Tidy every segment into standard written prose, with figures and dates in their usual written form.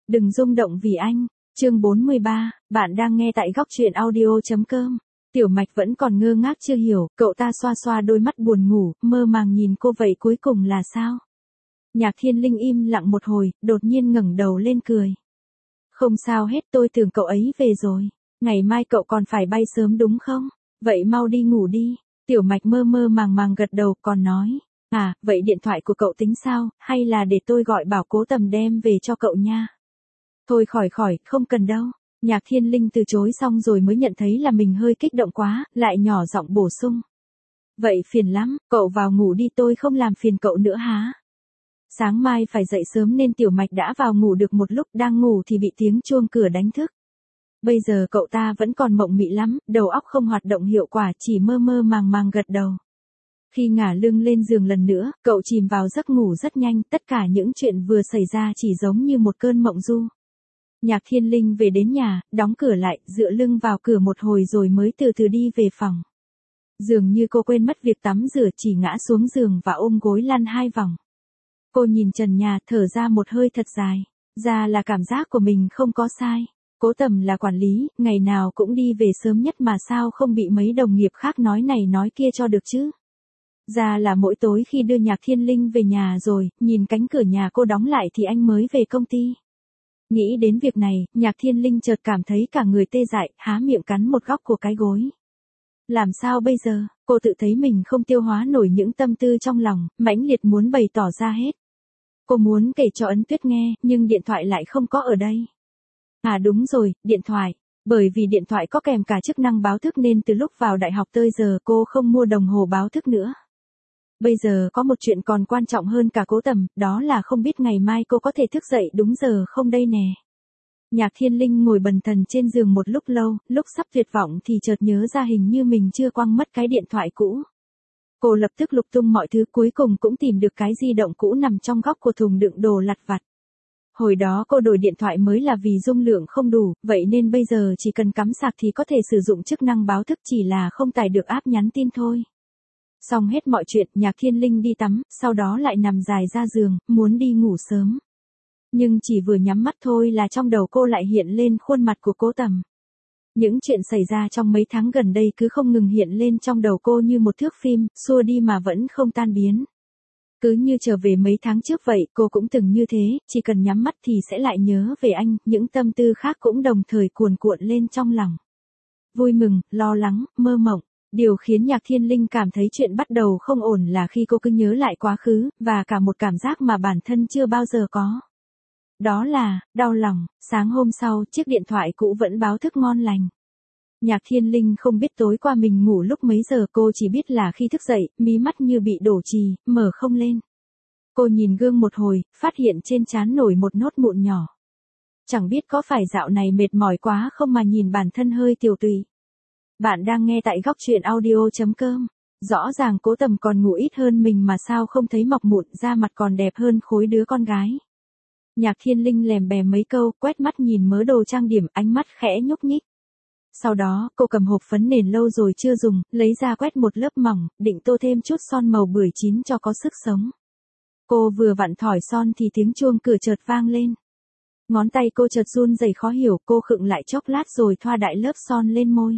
Đừng rung động vì anh. Chương 43, bạn đang nghe tại góc truyện audio.com. Tiểu Mạch vẫn còn ngơ ngác chưa hiểu, cậu ta xoa xoa đôi mắt buồn ngủ, mơ màng nhìn cô vậy cuối cùng là sao? Nhạc Thiên Linh im lặng một hồi, đột nhiên ngẩng đầu lên cười. Không sao hết, tôi tưởng cậu ấy về rồi. Ngày mai cậu còn phải bay sớm đúng không? Vậy mau đi ngủ đi. Tiểu Mạch mơ mơ màng màng gật đầu còn nói. À, vậy điện thoại của cậu tính sao, hay là để tôi gọi bảo Cố Tầm đem về cho cậu nha? Thôi khỏi, không cần đâu. Nhạc Thiên Linh từ chối xong rồi mới nhận thấy là mình hơi kích động quá, lại nhỏ giọng bổ sung. Vậy phiền lắm, cậu vào ngủ đi, tôi không làm phiền cậu nữa hả? Sáng mai phải dậy sớm nên Tiểu Mạch đã vào ngủ được một lúc, đang ngủ thì bị tiếng chuông cửa đánh thức. Bây giờ cậu ta vẫn còn mộng mị lắm, đầu óc không hoạt động hiệu quả, chỉ mơ mơ màng màng gật đầu. Khi ngả lưng lên giường lần nữa, cậu chìm vào giấc ngủ rất nhanh, tất cả những chuyện vừa xảy ra chỉ giống như một cơn mộng du. Nhạc Thiên Linh về đến nhà, đóng cửa lại, dựa lưng vào cửa một hồi rồi mới từ từ đi về phòng. Dường như cô quên mất việc tắm rửa, chỉ ngã xuống giường và ôm gối lăn 2 vòng. Cô nhìn trần nhà, thở ra một hơi thật dài. Ra là cảm giác của mình không có sai. Cố Tầm là quản lý, ngày nào cũng đi về sớm nhất mà sao không bị mấy đồng nghiệp khác nói này nói kia cho được chứ. Ra là mỗi tối khi đưa Nhạc Thiên Linh về nhà rồi, nhìn cánh cửa nhà cô đóng lại thì anh mới về công ty. Nghĩ đến việc này, Nhạc Thiên Linh chợt cảm thấy cả người tê dại, há miệng cắn một góc của cái gối. Làm sao bây giờ, cô tự thấy mình không tiêu hóa nổi những tâm tư trong lòng, mãnh liệt muốn bày tỏ ra hết. Cô muốn kể cho Ấn Tuyết nghe, nhưng điện thoại lại không có ở đây. À đúng rồi, điện thoại. Bởi vì điện thoại có kèm cả chức năng báo thức nên từ lúc vào đại học tới giờ cô không mua đồng hồ báo thức nữa. Bây giờ có một chuyện còn quan trọng hơn cả Cố Tầm, đó là không biết ngày mai cô có thể thức dậy đúng giờ không đây nè. Nhạc Thiên Linh ngồi bần thần trên giường một lúc lâu, lúc sắp tuyệt vọng thì chợt nhớ ra hình như mình chưa quăng mất cái điện thoại cũ. Cô lập tức lục tung mọi thứ, cuối cùng cũng tìm được cái di động cũ nằm trong góc của thùng đựng đồ lặt vặt. Hồi đó cô đổi điện thoại mới là vì dung lượng không đủ, vậy nên bây giờ chỉ cần cắm sạc thì có thể sử dụng chức năng báo thức, chỉ là không tải được app nhắn tin thôi. Xong hết mọi chuyện, Nhạc Thiên Linh đi tắm, sau đó lại nằm dài ra giường, muốn đi ngủ sớm. Nhưng chỉ vừa nhắm mắt thôi là trong đầu cô lại hiện lên khuôn mặt của Cố Tầm. Những chuyện xảy ra trong mấy tháng gần đây cứ không ngừng hiện lên trong đầu cô như một thước phim, xua đi mà vẫn không tan biến. Cứ như trở về mấy tháng trước vậy, cô cũng từng như thế, chỉ cần nhắm mắt thì sẽ lại nhớ về anh, những tâm tư khác cũng đồng thời cuồn cuộn lên trong lòng. Vui mừng, lo lắng, mơ mộng. Điều khiến Nhạc Thiên Linh cảm thấy chuyện bắt đầu không ổn là khi cô cứ nhớ lại quá khứ, và cả một cảm giác mà bản thân chưa bao giờ có. Đó là, đau lòng. Sáng hôm sau, chiếc điện thoại cũ vẫn báo thức ngon lành. Nhạc Thiên Linh không biết tối qua mình ngủ lúc mấy giờ, cô chỉ biết là khi thức dậy, mí mắt như bị đổ chì, mở không lên. Cô nhìn gương một hồi, phát hiện trên trán nổi một nốt mụn nhỏ. Chẳng biết có phải dạo này mệt mỏi quá không mà nhìn bản thân hơi tiều tụy. Bạn đang nghe tại góc truyện audio.com. Rõ ràng Cố Tầm còn ngủ ít hơn mình mà sao không thấy mọc mụn, da mặt còn đẹp hơn khối đứa con gái. Nhạc Thiên Linh lèm bèm mấy câu, quét mắt nhìn mớ đồ trang điểm, ánh mắt khẽ nhúc nhích. Sau đó, cô cầm hộp phấn nền lâu rồi chưa dùng, lấy ra quét một lớp mỏng, định tô thêm chút son màu bưởi chín cho có sức sống. Cô vừa vặn thỏi son thì tiếng chuông cửa chợt vang lên. Ngón tay cô chợt run rẩy khó hiểu, cô khựng lại chốc lát rồi thoa đại lớp son lên môi.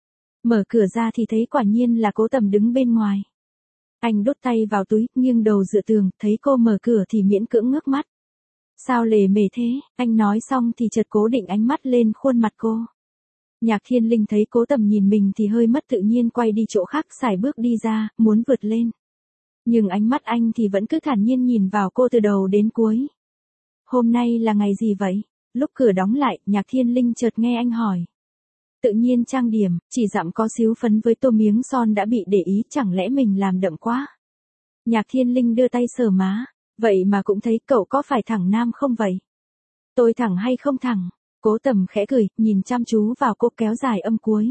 Mở cửa ra thì thấy quả nhiên là Cố Tầm đứng bên ngoài. Anh đút tay vào túi, nghiêng đầu dựa tường, thấy cô mở cửa thì miễn cưỡng ngước mắt. Sao lề mề thế, anh nói xong thì chợt cố định ánh mắt lên khuôn mặt cô. Nhạc Thiên Linh thấy Cố Tầm nhìn mình thì hơi mất tự nhiên, quay đi chỗ khác, sải bước đi ra, muốn vượt lên. Nhưng ánh mắt anh thì vẫn cứ thản nhiên nhìn vào cô từ đầu đến cuối. Hôm nay là ngày gì vậy? Lúc cửa đóng lại, Nhạc Thiên Linh chợt nghe anh hỏi. Tự nhiên trang điểm, chỉ dặm có xíu phấn với tô miếng son đã bị để ý, chẳng lẽ mình làm đậm quá? Nhạc Thiên Linh đưa tay sờ má. Vậy mà cũng thấy cậu có phải thẳng nam không vậy? Tôi thẳng hay không thẳng? Cố Tầm khẽ cười, nhìn chăm chú vào cô, kéo dài âm cuối.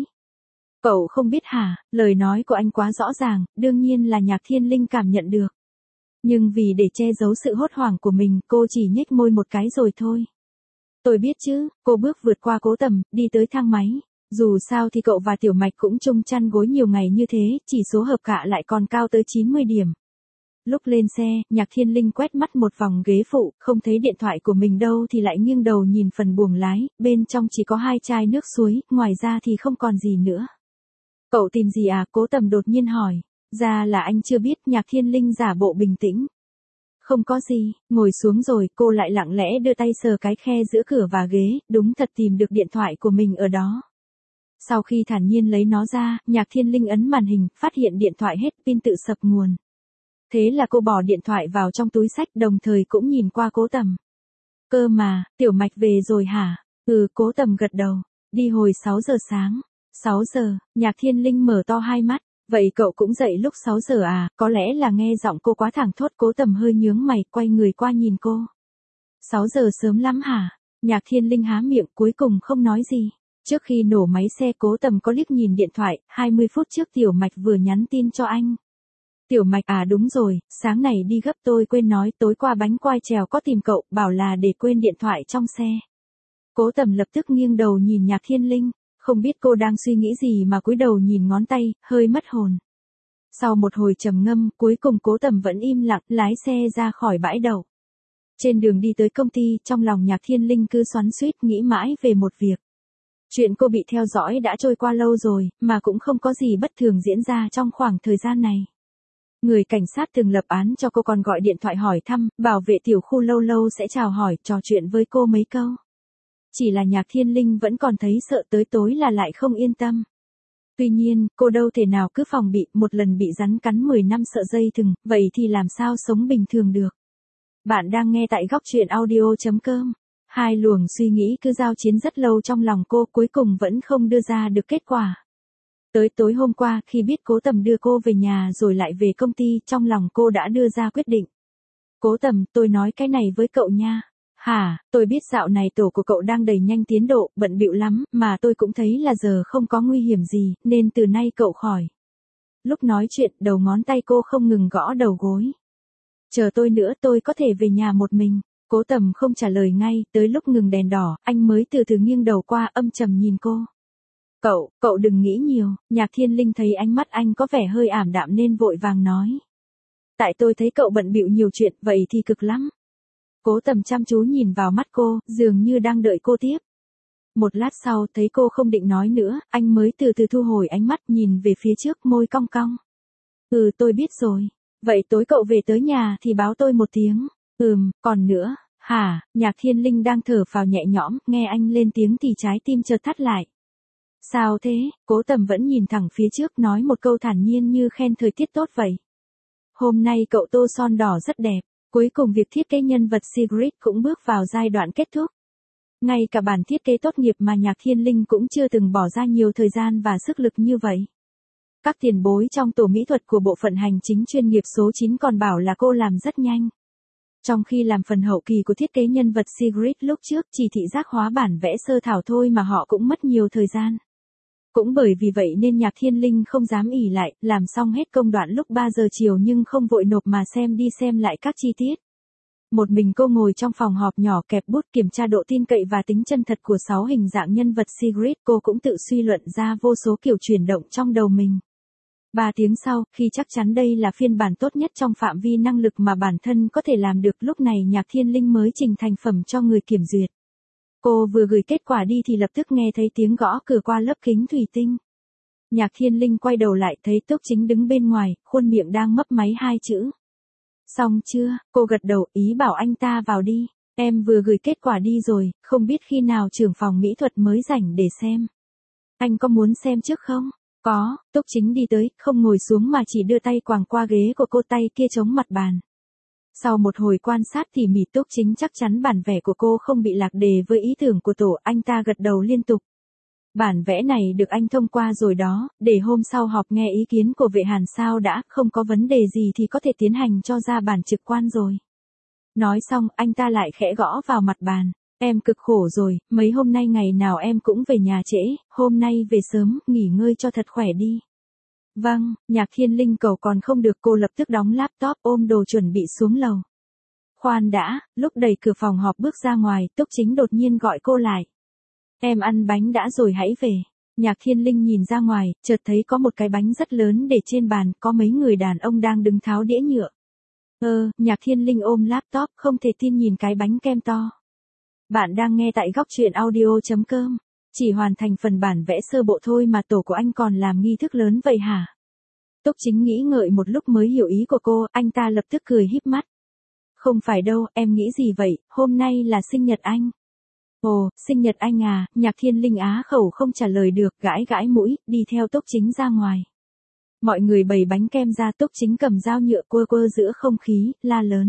Cậu không biết hả, lời nói của anh quá rõ ràng, đương nhiên là Nhạc Thiên Linh cảm nhận được. Nhưng vì để che giấu sự hốt hoảng của mình, cô chỉ nhếch môi một cái rồi thôi. Tôi biết chứ, cô bước vượt qua Cố Tầm, đi tới thang máy. Dù sao thì cậu và Tiểu Mạch cũng chung chăn gối nhiều ngày như thế, chỉ số hợp cạ lại còn cao tới 90 điểm. Lúc lên xe, Nhạc Thiên Linh quét mắt một vòng ghế phụ, không thấy điện thoại của mình đâu thì lại nghiêng đầu nhìn phần buồng lái, bên trong chỉ có 2 chai nước suối, ngoài ra thì không còn gì nữa. Cậu tìm gì à? Cố Tầm đột nhiên hỏi. Ra là anh chưa biết. Nhạc Thiên Linh giả bộ bình tĩnh. Không có gì, ngồi xuống rồi cô lại lặng lẽ đưa tay sờ cái khe giữa cửa và ghế, đúng thật tìm được điện thoại của mình ở đó. Sau khi thản nhiên lấy nó ra, Nhạc Thiên Linh ấn màn hình, phát hiện điện thoại hết pin tự sập nguồn. Thế là cô bỏ điện thoại vào trong túi xách đồng thời cũng nhìn qua Cố Tầm. Cơ mà, Tiểu Mạch về rồi hả? Ừ, Cố Tầm gật đầu. Đi hồi 6 giờ sáng. 6 giờ, Nhạc Thiên Linh mở to hai mắt. Vậy cậu cũng dậy lúc 6 giờ à? Có lẽ là nghe giọng cô quá thẳng thốt. Cố Tầm hơi nhướng mày, quay người qua nhìn cô. 6 giờ sớm lắm hả? Nhạc Thiên Linh há miệng cuối cùng không nói gì. Trước khi nổ máy xe Cố Tầm có liếc nhìn điện thoại, 20 phút trước Tiểu Mạch vừa nhắn tin cho anh. Tiểu Mạch à đúng rồi, sáng này đi gấp tôi quên nói tối qua bánh quai trèo có tìm cậu, bảo là để quên điện thoại trong xe. Cố Tầm lập tức nghiêng đầu nhìn Nhạc Thiên Linh, không biết cô đang suy nghĩ gì mà cúi đầu nhìn ngón tay, hơi mất hồn. Sau một hồi trầm ngâm, cuối cùng Cố Tầm vẫn im lặng, lái xe ra khỏi bãi đậu. Trên đường đi tới công ty, trong lòng Nhạc Thiên Linh cứ xoắn xuýt nghĩ mãi về một việc. Chuyện cô bị theo dõi đã trôi qua lâu rồi, mà cũng không có gì bất thường diễn ra trong khoảng thời gian này. Người cảnh sát từng lập án cho cô còn gọi điện thoại hỏi thăm, bảo vệ tiểu khu lâu lâu sẽ chào hỏi, trò chuyện với cô mấy câu. Chỉ là Nhạc Thiên Linh vẫn còn thấy sợ tới tối là lại không yên tâm. Tuy nhiên, cô đâu thể nào cứ phòng bị, một lần bị rắn cắn 10 năm sợ dây thừng, vậy thì làm sao sống bình thường được. Bạn đang nghe tại góc truyện audio.com. Hai luồng suy nghĩ cứ giao chiến rất lâu trong lòng cô, cuối cùng vẫn không đưa ra được kết quả. Tới tối hôm qua, khi biết Cố Tầm đưa cô về nhà rồi lại về công ty, trong lòng cô đã đưa ra quyết định. Cố Tầm, tôi nói cái này với cậu nha. Hả, tôi biết dạo này tổ của cậu đang đẩy nhanh tiến độ, bận bịu lắm, mà tôi cũng thấy là giờ không có nguy hiểm gì, nên từ nay cậu khỏi. Lúc nói chuyện, đầu ngón tay cô không ngừng gõ đầu gối. Chờ tôi nữa, tôi có thể về nhà một mình. Cố Tầm không trả lời ngay, tới lúc ngừng đèn đỏ, anh mới từ từ nghiêng đầu qua, âm trầm nhìn cô. Cậu đừng nghĩ nhiều. Nhạc Thiên Linh thấy ánh mắt anh có vẻ hơi ảm đạm nên vội vàng nói. Tại tôi thấy cậu bận bịu nhiều chuyện, vậy thì cực lắm. Cố Tầm chăm chú nhìn vào mắt cô, dường như đang đợi cô tiếp. Một lát sau, thấy cô không định nói nữa, anh mới từ từ thu hồi ánh mắt nhìn về phía trước, môi cong cong. Ừ, tôi biết rồi. Vậy tối cậu về tới nhà thì báo tôi một tiếng. Còn nữa, hả? Nhạc Thiên Linh đang thở phào nhẹ nhõm, nghe anh lên tiếng thì trái tim chợt thắt lại. Sao thế? Cố Tầm vẫn nhìn thẳng phía trước, nói một câu thản nhiên như khen thời tiết tốt vậy. Hôm nay cậu tô son đỏ rất đẹp. Cuối cùng việc thiết kế nhân vật Sigrid cũng bước vào giai đoạn kết thúc. Ngay cả bản thiết kế tốt nghiệp mà Nhạc Thiên Linh cũng chưa từng bỏ ra nhiều thời gian và sức lực như vậy. Các tiền bối trong tổ mỹ thuật của bộ phận hành chính chuyên nghiệp số 9 còn bảo là cô làm rất nhanh. Trong khi làm phần hậu kỳ của thiết kế nhân vật Sigrid lúc trước chỉ thị giác hóa bản vẽ sơ thảo thôi mà họ cũng mất nhiều thời gian. Cũng bởi vì vậy nên Nhạc Thiên Linh không dám ỷ lại, làm xong hết công đoạn lúc 3 giờ chiều nhưng không vội nộp mà xem đi xem lại các chi tiết. Một mình cô ngồi trong phòng họp nhỏ kẹp bút kiểm tra độ tin cậy và tính chân thật của 6 hình dạng nhân vật Sigrid, cô cũng tự suy luận ra vô số kiểu chuyển động trong đầu mình. 3 tiếng sau, khi chắc chắn đây là phiên bản tốt nhất trong phạm vi năng lực mà bản thân có thể làm được, lúc này Nhạc Thiên Linh mới trình thành phẩm cho người kiểm duyệt. Cô vừa gửi kết quả đi thì lập tức nghe thấy tiếng gõ cửa qua lớp kính thủy tinh. Nhạc Thiên Linh quay đầu lại thấy Túc Chính đứng bên ngoài, khuôn miệng đang mấp máy 2 chữ. Xong chưa? Cô gật đầu, ý bảo anh ta vào đi. Em vừa gửi kết quả đi rồi, không biết khi nào trưởng phòng mỹ thuật mới rảnh để xem. Anh có muốn xem trước không? Có. Túc Chính đi tới, không ngồi xuống mà chỉ đưa tay quàng qua ghế của cô, tay kia chống mặt bàn. Sau một hồi quan sát tỉ mỉ, Túc Chính chắc chắn bản vẽ của cô không bị lạc đề với ý tưởng của tổ, anh ta gật đầu liên tục. Bản vẽ này được anh thông qua rồi đó, để hôm sau họp nghe ý kiến của vệ Hàn sao đã, không có vấn đề gì thì có thể tiến hành cho ra bản trực quan rồi. Nói xong, anh ta lại khẽ gõ vào mặt bàn. Em cực khổ rồi, mấy hôm nay ngày nào em cũng về nhà trễ, hôm nay về sớm, nghỉ ngơi cho thật khỏe đi. Vâng, Nhạc Thiên Linh cầu còn không được, cô lập tức đóng laptop, ôm đồ chuẩn bị xuống lầu. Khoan đã, lúc đẩy cửa phòng họp bước ra ngoài, Túc Chính đột nhiên gọi cô lại. Em ăn bánh đã rồi hãy về. Nhạc Thiên Linh nhìn ra ngoài, chợt thấy có một cái bánh rất lớn để trên bàn, có mấy người đàn ông đang đứng tháo đĩa nhựa. Nhạc Thiên Linh ôm laptop không thể tin nhìn cái bánh kem to. Bạn đang nghe tại góc truyện audio.com. Chỉ hoàn thành phần bản vẽ sơ bộ thôi mà tổ của anh còn làm nghi thức lớn vậy hả? Túc Chính nghĩ ngợi một lúc mới hiểu ý của cô, anh ta lập tức cười híp mắt. Không phải đâu, em nghĩ gì vậy, hôm nay là sinh nhật anh. Ồ, sinh nhật anh à, Nhạc Thiên Linh á khẩu không trả lời được, gãi gãi mũi, đi theo Túc Chính ra ngoài. Mọi người bày bánh kem ra, Túc Chính cầm dao nhựa quơ quơ giữa không khí, la lớn.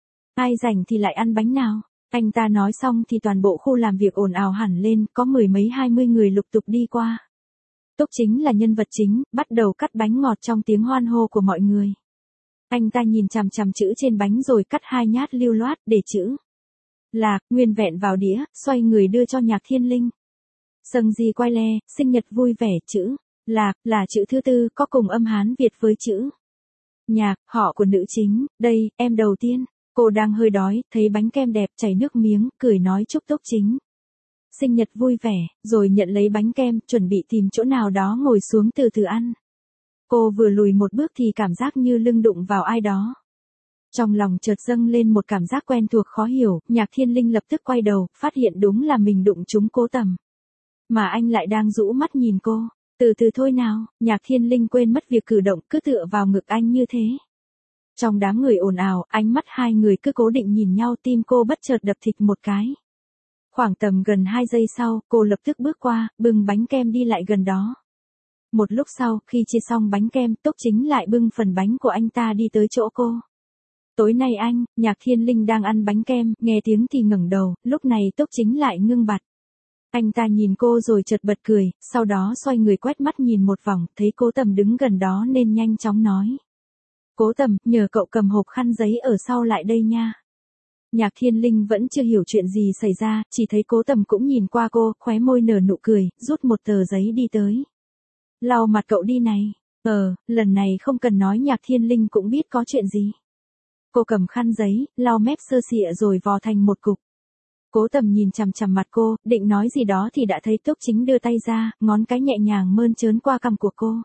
Ai rảnh thì lại ăn bánh nào. Anh ta nói xong thì toàn bộ khu làm việc ồn ào hẳn lên, có mười mấy 20 người lục tục đi qua. Túc Chính là nhân vật chính, bắt đầu cắt bánh ngọt trong tiếng hoan hô của mọi người. Anh ta nhìn chằm chằm chữ trên bánh rồi cắt 2 nhát lưu loát để chữ Lạc nguyên vẹn vào đĩa, xoay người đưa cho Nhạc Thiên Linh. Sâng di quay le, sinh nhật vui vẻ, chữ Lạc là chữ thứ tư, có cùng âm Hán Việt với chữ Nhạc, họ của nữ chính. Đây, em đầu tiên. Cô đang hơi đói, thấy bánh kem đẹp chảy nước miếng, cười nói chúc Túc Chính sinh nhật vui vẻ, rồi nhận lấy bánh kem, chuẩn bị tìm chỗ nào đó ngồi xuống từ từ ăn. Cô vừa lùi một bước thì cảm giác như lưng đụng vào ai đó. Trong lòng chợt dâng lên một cảm giác quen thuộc khó hiểu, Nhạc Thiên Linh lập tức quay đầu, phát hiện đúng là mình đụng trúng Cố Tầm. Mà anh lại đang rũ mắt nhìn cô. Từ từ thôi nào, Nhạc Thiên Linh quên mất việc cử động, cứ tựa vào ngực anh như thế. Trong đám người ồn ào, ánh mắt hai người cứ cố định nhìn nhau, tim cô bất chợt đập thịch một cái. Khoảng tầm gần 2 giây sau, cô lập tức bước qua, bưng bánh kem đi lại gần đó. Một lúc sau, khi chia xong bánh kem, Túc Chính lại bưng phần bánh của anh ta đi tới chỗ cô. Tối nay anh, Nhạc Thiên Linh đang ăn bánh kem, nghe tiếng thì ngẩng đầu, lúc này Túc Chính lại ngưng bặt. Anh ta nhìn cô rồi chợt bật cười, sau đó xoay người quét mắt nhìn một vòng, thấy Cố Tầm đứng gần đó nên nhanh chóng nói. Cố Tầm, nhờ cậu cầm hộp khăn giấy ở sau lại đây nha. Nhạc Thiên Linh vẫn chưa hiểu chuyện gì xảy ra, chỉ thấy Cố Tầm cũng nhìn qua cô, khóe môi nở nụ cười, rút một tờ giấy đi tới. Lau mặt cậu đi này. Lần này không cần nói, Nhạc Thiên Linh cũng biết có chuyện gì. Cô cầm khăn giấy, lau mép sơ sịa rồi vò thành một cục. Cố Tầm nhìn chằm chằm mặt cô, định nói gì đó thì đã thấy Túc Chính đưa tay ra, ngón cái nhẹ nhàng mơn trớn qua cằm của cô.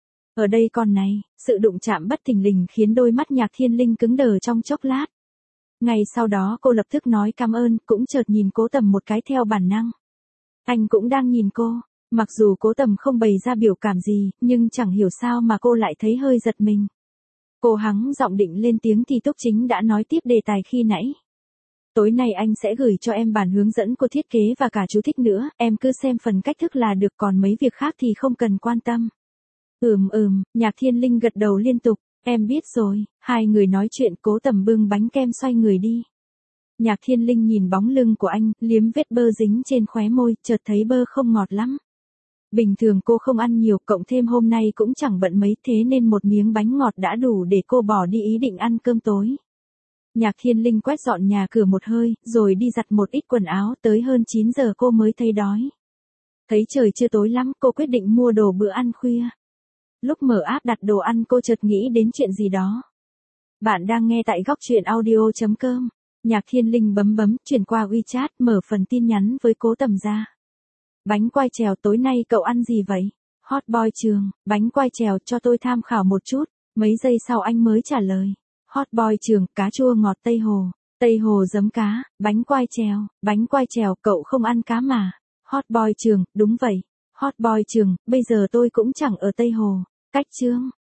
Ở đây con này, sự đụng chạm bất thình lình khiến đôi mắt Nhạc Thiên Linh cứng đờ trong chốc lát. Ngay sau đó cô lập tức nói cảm ơn, cũng chợt nhìn Cố Tầm một cái theo bản năng. Anh cũng đang nhìn cô, mặc dù Cố Tầm không bày ra biểu cảm gì, nhưng chẳng hiểu sao mà cô lại thấy hơi giật mình. Cô hắng giọng định lên tiếng thì Túc Chính đã nói tiếp đề tài khi nãy. Tối nay anh sẽ gửi cho em bản hướng dẫn cô thiết kế và cả chú thích nữa, em cứ xem phần cách thức là được, còn mấy việc khác thì không cần quan tâm. Nhạc Thiên Linh gật đầu liên tục, em biết rồi. Hai người nói chuyện, Cố Tầm bưng bánh kem xoay người đi. Nhạc Thiên Linh nhìn bóng lưng của anh, liếm vết bơ dính trên khóe môi, chợt thấy bơ không ngọt lắm. Bình thường cô không ăn nhiều, cộng thêm hôm nay cũng chẳng bận mấy, thế nên một miếng bánh ngọt đã đủ để cô bỏ đi ý định ăn cơm tối. Nhạc Thiên Linh quét dọn nhà cửa một hơi, rồi đi giặt một ít quần áo, tới hơn 9 giờ cô mới thấy đói. Thấy trời chưa tối lắm, cô quyết định mua đồ bữa ăn khuya. Lúc mở app đặt đồ ăn cô chợt nghĩ đến chuyện gì đó. Bạn đang nghe tại góc truyện audio.com. Nhạc Thiên Linh bấm, chuyển qua WeChat, mở phần tin nhắn với Cố Tầm ra. Bánh quai trèo, tối nay cậu ăn gì vậy? Hot boy Trường, bánh quai trèo cho tôi tham khảo một chút. Mấy giây sau anh mới trả lời. Hot boy Trường, cá chua ngọt Tây Hồ giấm cá, bánh quai trèo, cậu không ăn cá mà. Hot boy Trường, đúng vậy. Hot boy Trường, bây giờ tôi cũng chẳng ở Tây Hồ. Cách chương.